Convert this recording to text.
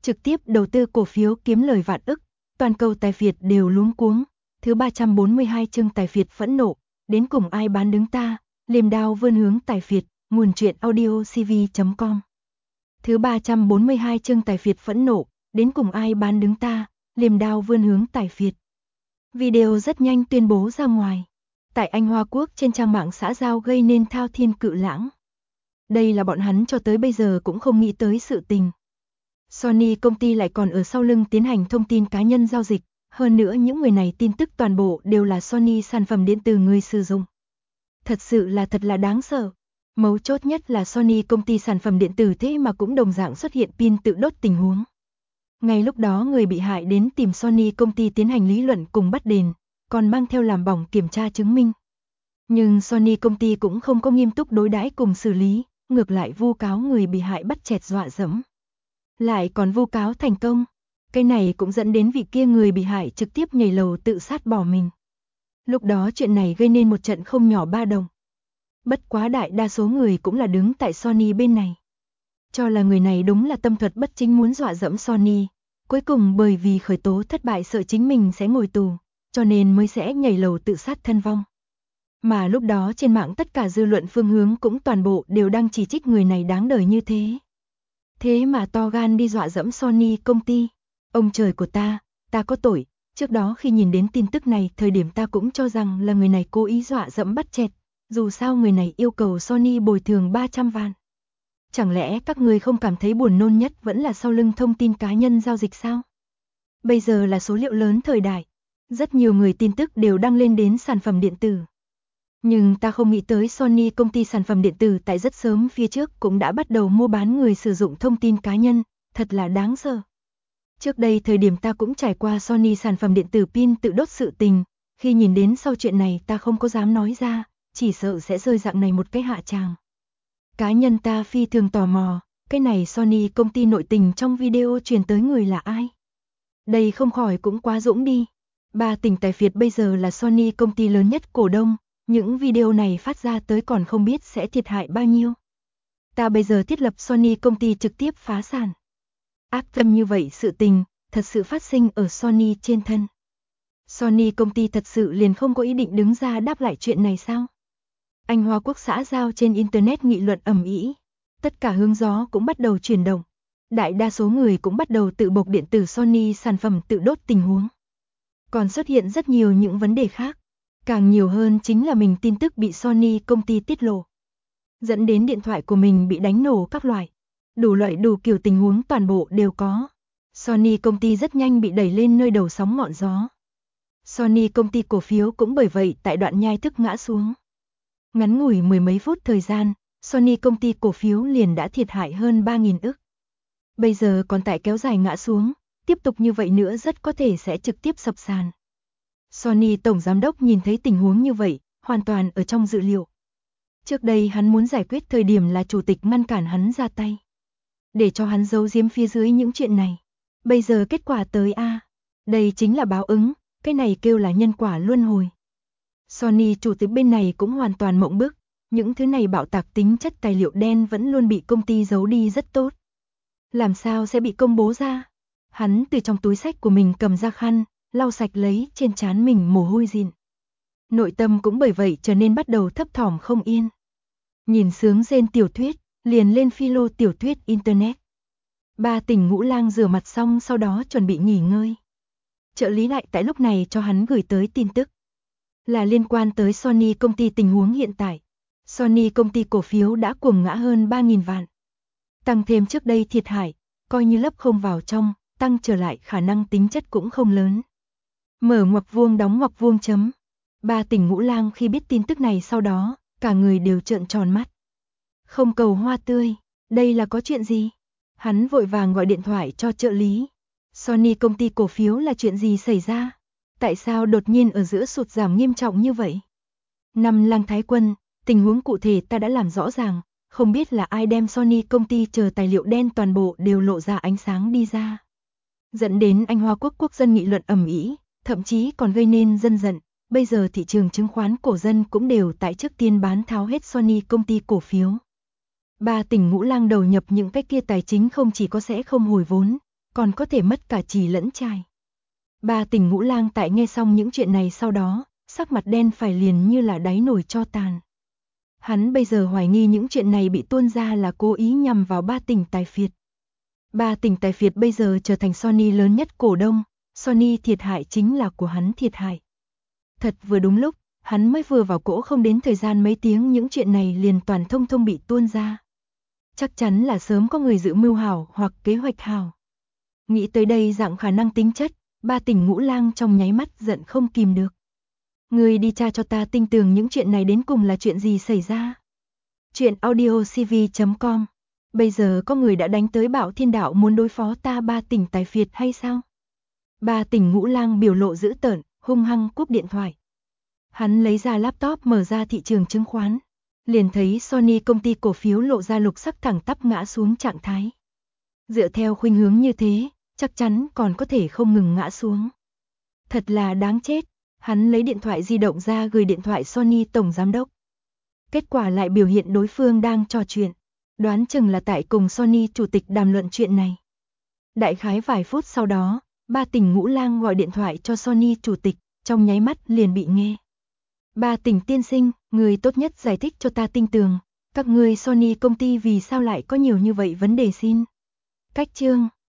trực tiếp đầu tư cổ phiếu kiếm lời vạn ức, toàn cầu tài phiệt đều luống cuống. Thứ 342 chương tài phiệt phẫn nộ, đến cùng ai bán đứng ta, liềm đao vươn hướng tài phiệt, nguồn truyện audio cv.com. Thứ 342 chương tài phiệt phẫn nộ, đến cùng ai bán đứng ta, liềm đao vươn hướng tài phiệt. Video rất nhanh tuyên bố ra ngoài. Tại Anh Hoa Quốc trên trang mạng xã giao gây nên thao thiên cự lãng. Đây là bọn hắn cho tới bây giờ cũng không nghĩ tới sự tình. Sony công ty lại còn ở sau lưng tiến hành thông tin cá nhân giao dịch, hơn nữa những người này tin tức toàn bộ đều là Sony sản phẩm điện tử người sử dụng. Thật là đáng sợ. Mấu chốt nhất là Sony công ty sản phẩm điện tử thế mà cũng đồng dạng xuất hiện pin tự đốt tình huống. Ngay lúc đó người bị hại đến tìm Sony công ty tiến hành lý luận cùng bắt đền, còn mang theo làm bỏng kiểm tra chứng minh. Nhưng Sony công ty cũng không có nghiêm túc đối đãi cùng xử lý, ngược lại vu cáo người bị hại bắt chẹt dọa dẫm. Lại còn vu cáo thành công. Cái này cũng dẫn đến vị kia người bị hại trực tiếp nhảy lầu tự sát bỏ mình. Lúc đó chuyện này gây nên một trận không nhỏ ba đồng. Bất quá đại đa số người cũng là đứng tại Sony bên này. Cho là người này đúng là tâm thuật bất chính muốn dọa dẫm Sony. Cuối cùng bởi vì khởi tố thất bại sợ chính mình sẽ ngồi tù, cho nên mới sẽ nhảy lầu tự sát thân vong. Mà lúc đó trên mạng tất cả dư luận phương hướng cũng toàn bộ đều đang chỉ trích người này đáng đời như thế. Thế mà to gan đi dọa dẫm Sony công ty. Ông trời của ta có tội. Trước đó khi nhìn đến tin tức này thời điểm ta cũng cho rằng là người này cố ý dọa dẫm bắt chẹt. Dù sao người này yêu cầu Sony bồi thường 300 vạn. Chẳng lẽ các người không cảm thấy buồn nôn nhất vẫn là sau lưng thông tin cá nhân giao dịch sao? Bây giờ là số liệu lớn thời đại. Rất nhiều người tin tức đều đăng lên đến sản phẩm điện tử. Nhưng ta không nghĩ tới Sony công ty sản phẩm điện tử tại rất sớm phía trước cũng đã bắt đầu mua bán người sử dụng thông tin cá nhân, thật là đáng sợ. Trước đây thời điểm ta cũng trải qua Sony sản phẩm điện tử pin tự đốt sự tình, khi nhìn đến sau chuyện này ta không có dám nói ra, chỉ sợ sẽ rơi dạng này một cái hạ tràng. Cá nhân ta phi thường tò mò, cái này Sony công ty nội tình trong video truyền tới người là ai? Đây không khỏi cũng quá dũng đi. Ba tỉnh tài phiệt bây giờ là Sony công ty lớn nhất cổ đông, những video này phát ra tới còn không biết sẽ thiệt hại bao nhiêu. Ta bây giờ thiết lập Sony công ty trực tiếp phá sản. Ác tâm như vậy sự tình, thật sự phát sinh ở Sony trên thân. Sony công ty thật sự liền không có ý định đứng ra đáp lại chuyện này sao? Anh Hoa Quốc xã giao trên Internet nghị luận ầm ĩ, tất cả hướng gió cũng bắt đầu chuyển động. Đại đa số người cũng bắt đầu tự bộc điện tử Sony sản phẩm tự đốt tình huống. Còn xuất hiện rất nhiều những vấn đề khác. Càng nhiều hơn chính là mình tin tức bị Sony công ty tiết lộ. Dẫn đến điện thoại của mình bị đánh nổ các loại. Đủ loại đủ kiểu tình huống toàn bộ đều có. Sony công ty rất nhanh bị đẩy lên nơi đầu sóng ngọn gió. Sony công ty cổ phiếu cũng bởi vậy tại đoạn nhai thức ngã xuống. Ngắn ngủi mười mấy phút thời gian, Sony công ty cổ phiếu liền đã thiệt hại hơn 3.000 ức. Bây giờ còn tại kéo dài ngã xuống, tiếp tục như vậy nữa rất có thể sẽ trực tiếp sập sàn. Sony tổng giám đốc nhìn thấy tình huống như vậy, hoàn toàn ở trong dự liệu. Trước đây hắn muốn giải quyết thời điểm là chủ tịch ngăn cản hắn ra tay. Để cho hắn giấu giếm phía dưới những chuyện này. Bây giờ kết quả tới a, đây chính là báo ứng, cái này kêu là nhân quả luân hồi. Sony chủ tịch bên này cũng hoàn toàn mộng bức, những thứ này bạo tạc tính chất tài liệu đen vẫn luôn bị công ty giấu đi rất tốt. Làm sao sẽ bị công bố ra? Hắn từ trong túi xách của mình cầm ra khăn, lau sạch lấy trên trán mình mồ hôi dịn. Nội tâm cũng bởi vậy trở nên bắt đầu thấp thỏm không yên. Nhìn sướng rên tiểu thuyết, liền lên philo tiểu thuyết Internet. Ba tỉnh Ngũ Lang rửa mặt xong sau đó chuẩn bị nghỉ ngơi. Trợ lý lại tại lúc này cho hắn gửi tới tin tức. Là liên quan tới Sony công ty tình huống hiện tại. Sony công ty cổ phiếu đã cuồng ngã hơn 3.000 vạn. Tăng thêm trước đây thiệt hại, coi như lấp không vào trong, tăng trở lại khả năng tính chất cũng không lớn. Mở ngoặc vuông đóng ngoặc vuông chấm. Ba tỉnh Ngũ Lang khi biết tin tức này sau đó, cả người đều trợn tròn mắt. Không cầu hoa tươi, đây là có chuyện gì? Hắn vội vàng gọi điện thoại cho trợ lý. Sony công ty cổ phiếu là chuyện gì xảy ra? Tại sao đột nhiên ở giữa sụt giảm nghiêm trọng như vậy? Năm Lang Thái Quân, tình huống cụ thể ta đã làm rõ ràng, không biết là ai đem Sony công ty chờ tài liệu đen toàn bộ đều lộ ra ánh sáng đi ra. Dẫn đến Anh Hoa Quốc quốc dân nghị luận ầm ĩ, thậm chí còn gây nên dân giận. Bây giờ thị trường chứng khoán cổ dân cũng đều tại trước tiên bán tháo hết Sony công ty cổ phiếu. Ba tỉnh Ngũ Lang đầu nhập những cái kia tài chính không chỉ có sẽ không hồi vốn, còn có thể mất cả chì lẫn chài. Ba Tỉnh Ngũ Lang tại nghe xong những chuyện này sau đó, sắc mặt đen phải liền như là đáy nồi tro tàn. Hắn bây giờ hoài nghi những chuyện này bị tuôn ra là cố ý nhằm vào Ba Tỉnh Tài Phiệt. Ba Tỉnh Tài Phiệt bây giờ trở thành Sony lớn nhất cổ đông, Sony thiệt hại chính là của hắn thiệt hại. Thật vừa đúng lúc, hắn mới vừa vào cỗ không đến thời gian mấy tiếng những chuyện này liền toàn thông thông bị tuôn ra. Chắc chắn là sớm có người dự mưu hảo hoặc kế hoạch hảo. Nghĩ tới đây dạng khả năng tính chất, Ba Tỉnh Ngũ Lang trong nháy mắt giận không kìm được. Ngươi đi tra cho ta tinh tường những chuyện này đến cùng là chuyện gì xảy ra. Chuyện audiocv.com. Bây giờ có người đã đánh tới Bảo Thiên Đạo muốn đối phó ta Ba Tỉnh Tài Phiệt hay sao? Ba Tỉnh Ngũ Lang biểu lộ dữ tợn, hung hăng cúp điện thoại. Hắn lấy ra laptop mở ra thị trường chứng khoán. Liền thấy Sony công ty cổ phiếu lộ ra lục sắc thẳng tắp ngã xuống trạng thái. Dựa theo khuynh hướng như thế, chắc chắn còn có thể không ngừng ngã xuống. Thật là đáng chết, hắn lấy điện thoại di động ra gửi điện thoại Sony tổng giám đốc. Kết quả lại biểu hiện đối phương đang trò chuyện, đoán chừng là tại cùng Sony chủ tịch đàm luận chuyện này. Đại khái vài phút sau đó, Ba Tỉnh Ngũ Lang gọi điện thoại cho Sony chủ tịch, trong nháy mắt liền bị nghe. Ba Tỉnh tiên sinh, người tốt nhất giải thích cho ta tinh tường, các ngươi Sony công ty vì sao lại có nhiều như vậy vấn đề xin. Cách chương